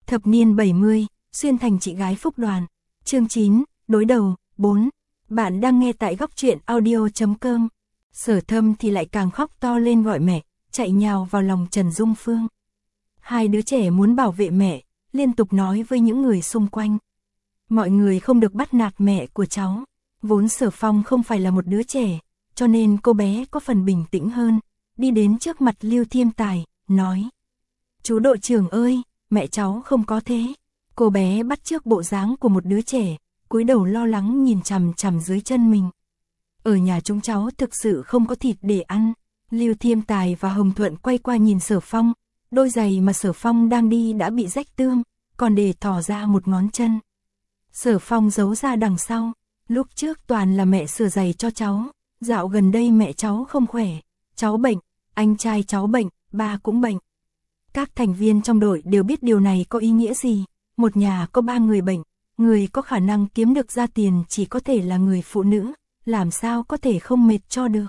Thập niên 70, xuyên thành chị gái Phúc Đoàn. Chương 9, đối đầu, 4. Bạn đang nghe tại góc truyện audio.com. Sở Thâm thì lại càng khóc to lên gọi mẹ, chạy nhào vào lòng Trần Dung Phương. Hai đứa trẻ muốn bảo vệ mẹ, liên tục nói với những người xung quanh. Mọi người không được bắt nạt mẹ của cháu. Vốn Sở Phong không phải là một đứa trẻ, cho nên cô bé có phần bình tĩnh hơn, đi đến trước mặt Lưu Thiêm Tài, nói. Chú đội trưởng ơi, mẹ cháu không có thế. Cô bé bắt chước bộ dáng của một đứa trẻ, cúi đầu lo lắng nhìn chằm chằm dưới chân mình. Ở nhà chúng cháu thực sự không có thịt để ăn. Lưu Thiêm Tài và Hồng Thuận quay qua nhìn Sở Phong, đôi giày mà Sở Phong đang đi đã bị rách tươm, còn để thò ra một ngón chân. Sở Phong giấu ra đằng sau, lúc trước toàn là mẹ sửa giày cho cháu, dạo gần đây mẹ cháu không khỏe, cháu bệnh, anh trai cháu bệnh, ba cũng bệnh. Các thành viên trong đội đều biết điều này có ý nghĩa gì, một nhà có 3 người bệnh, người có khả năng kiếm được ra tiền chỉ có thể là người phụ nữ, làm sao có thể không mệt cho được.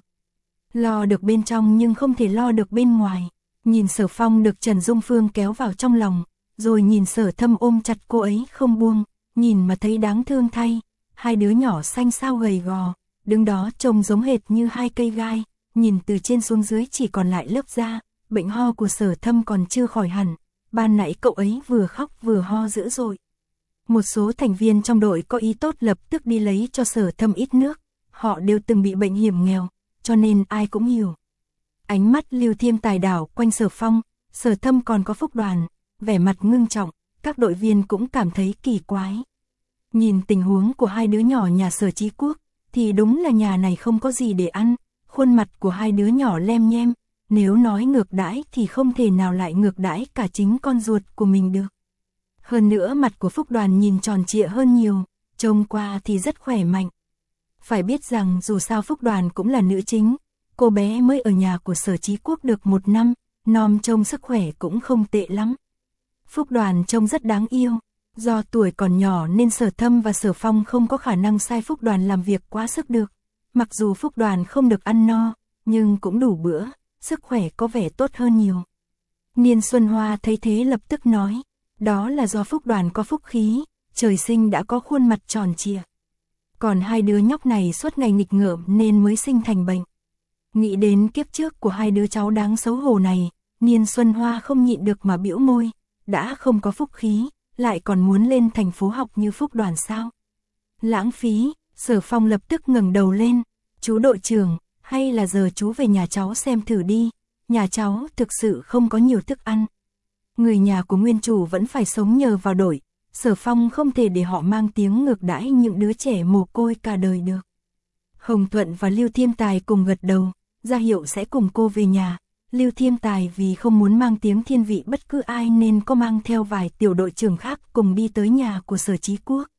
Lo được bên trong nhưng không thể lo được bên ngoài. Nhìn Sở Phong được Trần Dung Phương kéo vào trong lòng, rồi nhìn Sở Thâm ôm chặt cô ấy không buông, nhìn mà thấy đáng thương thay. Hai đứa nhỏ xanh xao gầy gò, đứng đó trông giống hệt như hai cây gai, nhìn từ trên xuống dưới chỉ còn lại lớp da. Bệnh ho của Sở Thâm còn chưa khỏi hẳn, ban nãy cậu ấy vừa khóc vừa ho dữ dội. Một số thành viên trong đội có ý tốt lập tức đi lấy cho Sở Thâm ít nước, họ đều từng bị bệnh hiểm nghèo, cho nên ai cũng hiểu. Ánh mắt Lưu Thiêm Tài đảo quanh Sở Phong, Sở Thâm còn có Phúc Đoàn, vẻ mặt ngưng trọng, các đội viên cũng cảm thấy kỳ quái. Nhìn tình huống của hai đứa nhỏ nhà Sở Chí Quốc, thì đúng là nhà này không có gì để ăn, khuôn mặt của hai đứa nhỏ lem nhem. Nếu nói ngược đãi thì không thể nào lại ngược đãi cả chính con ruột của mình được. Hơn nữa mặt của Phúc Đoàn nhìn tròn trịa hơn nhiều, trông qua thì rất khỏe mạnh. Phải biết rằng dù sao Phúc Đoàn cũng là nữ chính, cô bé mới ở nhà của Sở Chí Quốc được 1 năm, nom trông sức khỏe cũng không tệ lắm. Phúc Đoàn trông rất đáng yêu, do tuổi còn nhỏ nên Sở Thâm và Sở Phong không có khả năng sai Phúc Đoàn làm việc quá sức được. Mặc dù Phúc Đoàn không được ăn no, nhưng cũng đủ bữa. Sức khỏe có vẻ tốt hơn nhiều. Niên Xuân Hoa thấy thế lập tức nói, đó là do Phúc Đoàn có phúc khí, trời sinh đã có khuôn mặt tròn trịa. Còn hai đứa nhóc này suốt ngày nghịch ngợm nên mới sinh thành bệnh. Nghĩ đến kiếp trước của hai đứa cháu đáng xấu hổ này, Niên Xuân Hoa không nhịn được mà bĩu môi, đã không có phúc khí, lại còn muốn lên thành phố học như Phúc Đoàn sao? Lãng phí. Sở Phong lập tức ngẩng đầu lên, chú đội trưởng, hay là giờ chú về nhà cháu xem thử đi, nhà cháu thực sự không có nhiều thức ăn. Người nhà của nguyên chủ vẫn phải sống nhờ vào đội, Sở Phong không thể để họ mang tiếng ngược đãi những đứa trẻ mồ côi cả đời được. Hồng Thuận và Lưu Thiêm Tài cùng gật đầu, ra hiệu sẽ cùng cô về nhà. Lưu Thiêm Tài vì không muốn mang tiếng thiên vị bất cứ ai nên có mang theo vài tiểu đội trưởng khác cùng đi tới nhà của Sở Chí Quốc.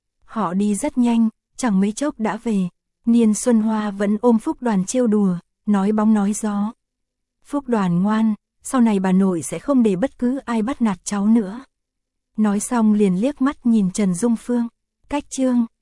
Họ đi rất nhanh, chẳng mấy chốc đã về. Niên Xuân Hoa vẫn ôm Phúc Đoàn trêu đùa, nói bóng nói gió. Phúc Đoàn ngoan, sau này bà nội sẽ không để bất cứ ai bắt nạt cháu nữa. Nói xong liền liếc mắt nhìn Trần Dung Phương. Cách chương,